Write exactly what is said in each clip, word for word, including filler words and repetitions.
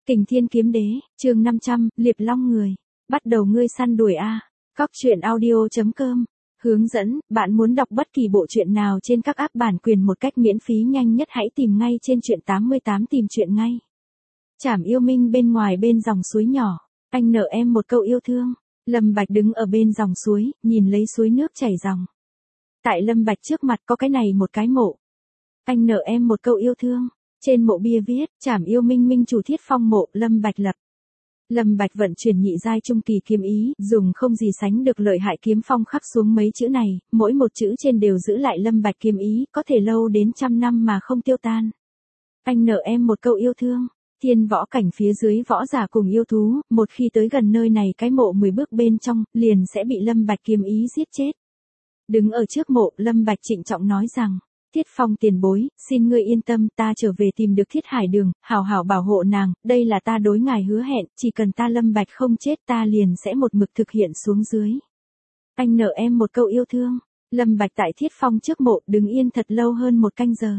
Kình Thiên Kiếm Đế, chương năm trăm, Liệp Long Người. Bắt đầu ngươi săn đuổi a. Cóc truyện audio chấm com. Hướng dẫn, bạn muốn đọc bất kỳ bộ truyện nào trên các app bản quyền một cách miễn phí nhanh nhất hãy tìm ngay trên truyện tám mươi tám tìm truyện ngay. Trảm yêu minh bên ngoài bên dòng suối nhỏ, anh nợ em một câu yêu thương. Lâm Bạch đứng ở bên dòng suối, nhìn lấy suối nước chảy dòng. Tại Lâm Bạch trước mặt có cái này một cái mộ. Anh nợ em một câu yêu thương. Trên mộ bia viết, Trảm yêu minh minh chủ Thiết Phong mộ, Lâm Bạch lập. Lâm Bạch vận chuyển nhị giai trung kỳ kiếm ý, dùng không gì sánh được lợi hại kiếm phong khắc xuống mấy chữ này, mỗi một chữ trên đều giữ lại Lâm Bạch kiếm ý, có thể lâu đến trăm năm mà không tiêu tan. Anh nợ em một câu yêu thương. Thiên võ cảnh phía dưới võ giả cùng yêu thú, một khi tới gần nơi này cái mộ mười bước bên trong, liền sẽ bị Lâm Bạch kiếm ý giết chết. Đứng ở trước mộ, Lâm Bạch trịnh trọng nói rằng, Thiết Phong tiền bối, xin ngươi yên tâm, ta trở về tìm được Thiết Hải Đường, hảo hảo bảo hộ nàng, đây là ta đối ngài hứa hẹn, chỉ cần ta Lâm Bạch không chết ta liền sẽ một mực thực hiện xuống dưới. Anh nợ em một câu yêu thương. Lâm Bạch tại Thiết Phong trước mộ đứng yên thật lâu hơn một canh giờ.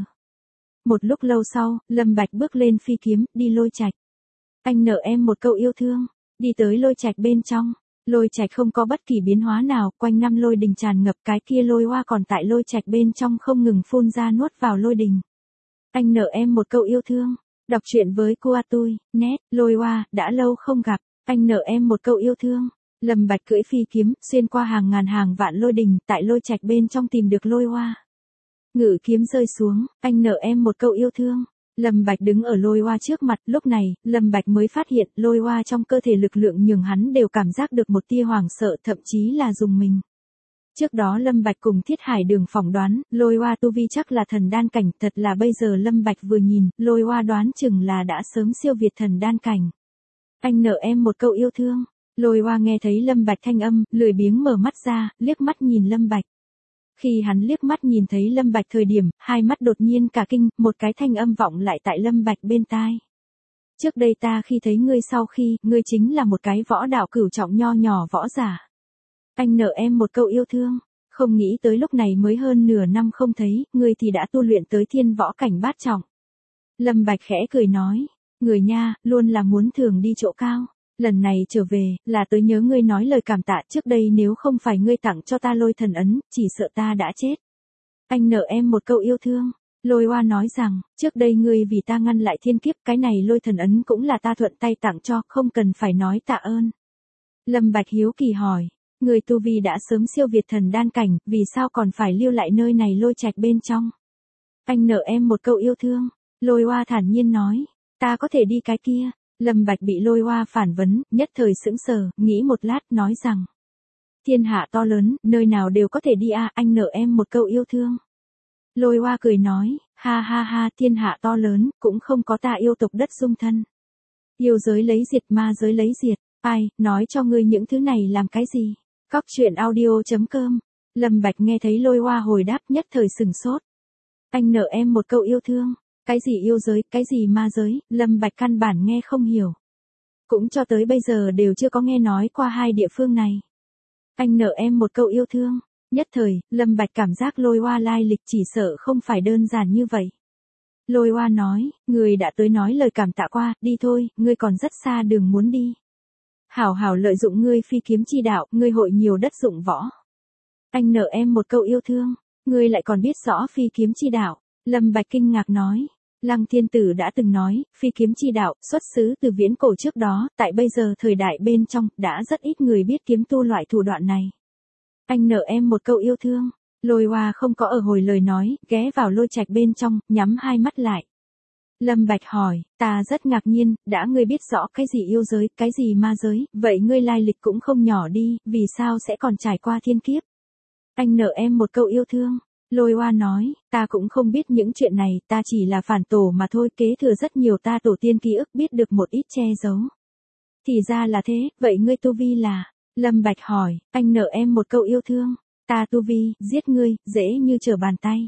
Một lúc lâu sau, Lâm Bạch bước lên phi kiếm, đi Lôi Trạch. Anh nợ em một câu yêu thương. Đi tới Lôi Trạch bên trong. Lôi Trạch không có bất kỳ biến hóa nào, quanh năm lôi đình tràn ngập, cái kia lôi hoa còn tại Lôi Trạch bên trong không ngừng phun ra nuốt vào lôi đình. Anh nợ em một câu yêu thương. Đọc truyện với Cua Tui, nét, lôi hoa, đã lâu không gặp, anh nợ em một câu yêu thương. Lâm Bạch cưỡi phi kiếm, xuyên qua hàng ngàn hàng vạn lôi đình, tại Lôi Trạch bên trong tìm được lôi hoa. Ngự kiếm rơi xuống, anh nợ em một câu yêu thương. Lâm Bạch đứng ở lôi hoa trước mặt, lúc này, Lâm Bạch mới phát hiện lôi hoa trong cơ thể lực lượng nhường hắn đều cảm giác được một tia hoảng sợ, thậm chí là dùng mình. Trước đó Lâm Bạch cùng Thiết Hải Đường phỏng đoán, lôi hoa tu vi chắc là thần đan cảnh, thật là bây giờ Lâm Bạch vừa nhìn, lôi hoa đoán chừng là đã sớm siêu việt thần đan cảnh. Anh nợ em một câu yêu thương. Lôi hoa nghe thấy Lâm Bạch thanh âm, lười biếng mở mắt ra, liếc mắt nhìn Lâm Bạch. Khi hắn liếc mắt nhìn thấy Lâm Bạch thời điểm, hai mắt đột nhiên cả kinh, một cái thanh âm vọng lại tại Lâm Bạch bên tai. Trước đây ta khi thấy ngươi sau khi, ngươi chính là một cái võ đạo cửu trọng nho nhỏ võ giả. Anh nợ em một câu yêu thương, không nghĩ tới lúc này mới hơn nửa năm không thấy, ngươi thì đã tu luyện tới thiên võ cảnh bát trọng. Lâm Bạch khẽ cười nói, người nha, luôn là muốn thường đi chỗ cao. Lần này trở về, là tới nhớ ngươi nói lời cảm tạ, trước đây nếu không phải ngươi tặng cho ta lôi thần ấn, chỉ sợ ta đã chết. Anh nợ em một câu yêu thương. Lôi hoa nói rằng, trước đây ngươi vì ta ngăn lại thiên kiếp, cái này lôi thần ấn cũng là ta thuận tay tặng cho, không cần phải nói tạ ơn. Lâm Bạch hiếu kỳ hỏi, người tu vi đã sớm siêu việt thần đan cảnh, vì sao còn phải lưu lại nơi này Lôi Trạch bên trong? Anh nợ em một câu yêu thương. Lôi hoa thản nhiên nói, ta có thể đi cái kia. Lâm Bạch bị lôi hoa phản vấn, nhất thời sững sờ, nghĩ một lát, nói rằng. Thiên hạ to lớn, nơi nào đều có thể đi a, anh nợ em một câu yêu thương. Lôi hoa cười nói, ha ha ha, thiên hạ to lớn, cũng không có ta yêu tộc đất dung thân. Yêu giới lấy diệt, ma giới lấy diệt, ai, nói cho ngươi những thứ này làm cái gì? Cóc truyện audio chấm com. Lâm Bạch nghe thấy lôi hoa hồi đáp nhất thời sừng sốt. Anh nợ em một câu yêu thương. Cái gì yêu giới, cái gì ma giới, Lâm Bạch căn bản nghe không hiểu. Cũng cho tới bây giờ đều chưa có nghe nói qua hai địa phương này. Anh nợ em một câu yêu thương. Nhất thời, Lâm Bạch cảm giác lôi hoa lai lịch chỉ sợ không phải đơn giản như vậy. Lôi hoa nói, người đã tới nói lời cảm tạ qua, đi thôi, ngươi còn rất xa đường muốn đi. Hảo hảo lợi dụng ngươi phi kiếm chi đạo, ngươi hội nhiều đất dụng võ. Anh nợ em một câu yêu thương, ngươi lại còn biết rõ phi kiếm chi đạo. Lâm Bạch kinh ngạc nói. Lăng Thiên Tử đã từng nói, phi kiếm chi đạo, xuất xứ từ viễn cổ trước đó, tại bây giờ thời đại bên trong, đã rất ít người biết kiếm tu loại thủ đoạn này. Anh nợ em một câu yêu thương. Lôi hoa không có ở hồi lời nói, ghé vào Lôi Trạch bên trong, nhắm hai mắt lại. Lâm Bạch hỏi, ta rất ngạc nhiên, đã ngươi biết rõ cái gì yêu giới, cái gì ma giới, vậy ngươi lai lịch cũng không nhỏ đi, vì sao sẽ còn trải qua thiên kiếp? Anh nợ em một câu yêu thương. Lôi hoa nói, ta cũng không biết những chuyện này, ta chỉ là phản tổ mà thôi, kế thừa rất nhiều ta tổ tiên ký ức, biết được một ít che giấu. Thì ra là thế, vậy ngươi tu vi là? Lâm Bạch hỏi, anh nợ em một câu yêu thương. Ta tu vi, giết ngươi, dễ như trở bàn tay.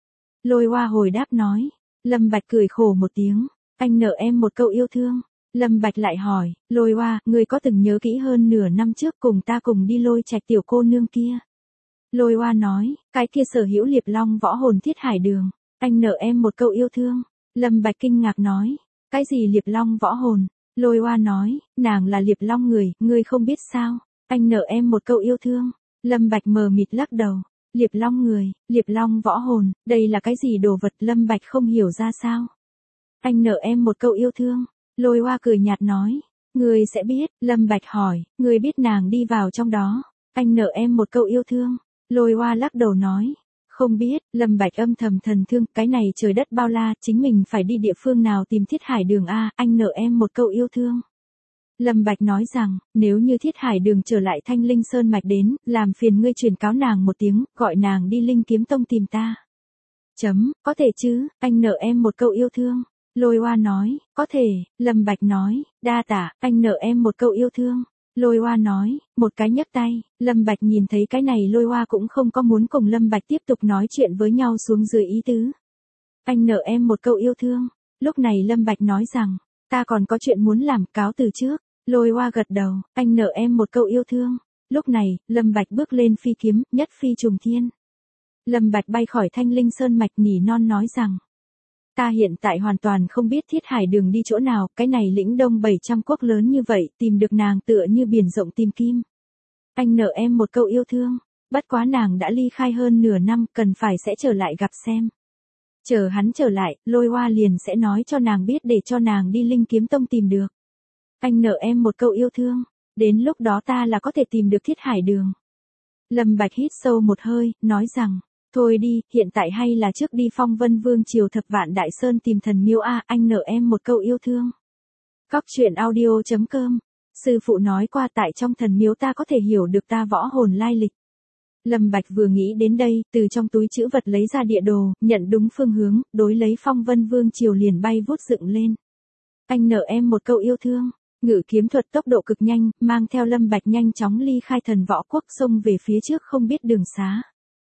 Lôi hoa hồi đáp nói. Lâm Bạch cười khổ một tiếng, anh nợ em một câu yêu thương. Lâm Bạch lại hỏi, lôi hoa, ngươi có từng nhớ kỹ hơn nửa năm trước cùng ta cùng đi Lôi Trạch tiểu cô nương kia? Lôi hoa nói, cái kia sở hữu Liệp Long võ hồn Thiết Hải Đường, anh nợ em một câu yêu thương. Lâm Bạch kinh ngạc nói, cái gì Liệp Long võ hồn? Lôi Oa nói, nàng là Liệp Long người, ngươi không biết sao, anh nợ em một câu yêu thương. Lâm Bạch mờ mịt lắc đầu, Liệp Long người, Liệp Long võ hồn, đây là cái gì đồ vật? Lâm Bạch không hiểu ra sao. Anh nợ em một câu yêu thương. Lôi Oa cười nhạt nói, ngươi sẽ biết. Lâm Bạch hỏi, ngươi biết nàng đi vào trong đó. Anh nợ em một câu yêu thương. Lôi Oa lắc đầu nói, không biết. Lâm Bạch âm thầm thần thương, cái này trời đất bao la, chính mình phải đi địa phương nào tìm Thiết Hải Đường a, anh nợ em một câu yêu thương. Lâm Bạch nói rằng, nếu như Thiết Hải Đường trở lại Thanh Linh Sơn mạch đến, làm phiền ngươi truyền cáo nàng một tiếng, gọi nàng đi Linh Kiếm Tông tìm ta. Chấm, có thể chứ, anh nợ em một câu yêu thương. Lôi Oa nói, có thể. Lâm Bạch nói, đa tạ, anh nợ em một câu yêu thương. Lôi Oa nói, một cái nhấc tay. Lâm Bạch nhìn thấy cái này Lôi Oa cũng không có muốn cùng Lâm Bạch tiếp tục nói chuyện với nhau xuống dưới ý tứ. Anh nợ em một câu yêu thương. Lúc này Lâm Bạch nói rằng, ta còn có chuyện muốn làm, cáo từ trước. Lôi Oa gật đầu, anh nợ em một câu yêu thương. Lúc này, Lâm Bạch bước lên phi kiếm, nhất phi trùng thiên. Lâm Bạch bay khỏi Thanh Linh Sơn mạch nỉ non nói rằng, ta hiện tại hoàn toàn không biết Thiết Hải Đường đi chỗ nào, cái này lĩnh đông bảy trăm quốc lớn như vậy, tìm được nàng tựa như biển rộng tìm kim. Anh nợ em một câu yêu thương, bất quá nàng đã ly khai hơn nửa năm, cần phải sẽ trở lại gặp xem. Chờ hắn trở lại, Lôi Oa liền sẽ nói cho nàng biết để cho nàng đi Linh Kiếm Tông tìm được. Anh nợ em một câu yêu thương, đến lúc đó ta là có thể tìm được Thiết Hải Đường. Lâm Bạch hít sâu một hơi, nói rằng, thôi đi, hiện tại hay là trước đi Phong Vân Vương triều Thập Vạn Đại Sơn tìm thần miêu a, anh nợ em một câu yêu thương. Cóc truyện audio chấm com. Sư phụ nói qua tại trong thần miếu ta có thể hiểu được ta võ hồn lai lịch. Lâm Bạch vừa nghĩ đến đây, từ trong túi trữ vật lấy ra địa đồ, nhận đúng phương hướng, đối lấy Phong Vân Vương triều liền bay vút dựng lên. Anh nợ em một câu yêu thương. Ngự kiếm thuật tốc độ cực nhanh, mang theo Lâm Bạch nhanh chóng ly khai thần võ quốc, xông về phía trước không biết đường xá.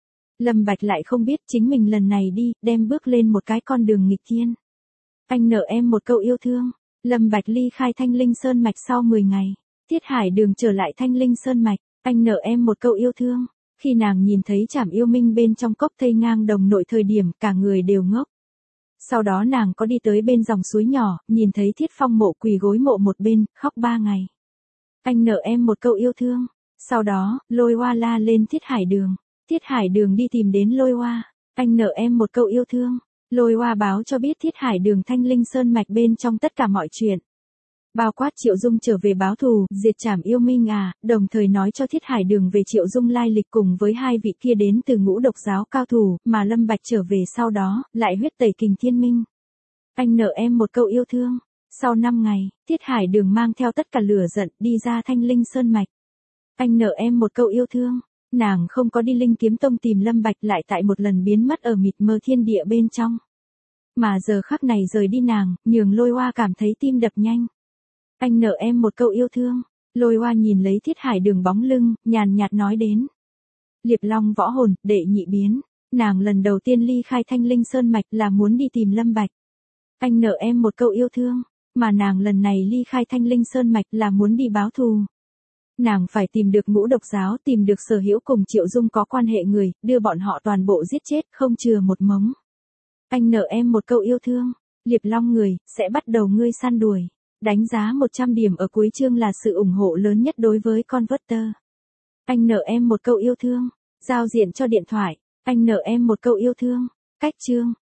Lâm Bạch lại không biết chính mình lần này đi, đem bước lên một cái con đường nghịch thiên. Anh nợ em một câu yêu thương. Lâm Bạch ly khai Thanh Linh Sơn mạch sau mười ngày. Thiết Hải Đường trở lại Thanh Linh Sơn mạch, anh nợ em một câu yêu thương. Khi nàng nhìn thấy Trảm Yêu Minh bên trong cốc thây ngang đồng nội thời điểm, cả người đều ngốc. Sau đó nàng có đi tới bên dòng suối nhỏ, nhìn thấy Thiết Phong mộ quỳ gối mộ một bên, khóc ba ngày. Anh nợ em một câu yêu thương. Sau đó, Lôi Oa la lên Thiết Hải Đường. Thiết Hải Đường đi tìm đến Lôi Oa. Anh nợ em một câu yêu thương. Lôi Oa báo cho biết Thiết Hải Đường Thanh Linh Sơn mạch bên trong tất cả mọi chuyện. Bao quát Triệu Dung trở về báo thù, diệt Trảm Yêu Minh à, đồng thời nói cho Thiết Hải Đường về Triệu Dung lai lịch cùng với hai vị kia đến từ Ngũ Độc giáo cao thủ, mà Lâm Bạch trở về sau đó, lại huyết tẩy Kình Thiên Minh. Anh nợ em một câu yêu thương. Sau năm ngày, Thiết Hải Đường mang theo tất cả lửa giận đi ra Thanh Linh Sơn mạch. Anh nợ em một câu yêu thương. Nàng không có đi Linh Kiếm Tông tìm Lâm Bạch, lại tại một lần biến mất ở mịt mờ thiên địa bên trong. Mà giờ khắc này rời đi nàng, nhường Lôi Oa cảm thấy tim đập nhanh. Anh nợ em một câu yêu thương. Lôi Oa nhìn lấy Thiết Hải Đường bóng lưng, nhàn nhạt nói đến. Liệp Long võ hồn, đệ nhị biến. Nàng lần đầu tiên ly khai Thanh Linh Sơn mạch là muốn đi tìm Lâm Bạch. Anh nợ em một câu yêu thương. Mà nàng lần này ly khai Thanh Linh Sơn mạch là muốn đi báo thù. Nàng phải tìm được Ngũ Độc giáo, tìm được Sở Hữu cùng Triệu Dung có quan hệ người, đưa bọn họ toàn bộ giết chết, không chừa một mống. Anh nợ em một câu yêu thương. Liệp Long người, sẽ bắt đầu ngươi săn đuổi. Đánh giá một trăm điểm ở cuối chương là sự ủng hộ lớn nhất đối với Converter. Anh nợ em một câu yêu thương. Giao diện cho điện thoại. Anh nợ em một câu yêu thương. Cách chương.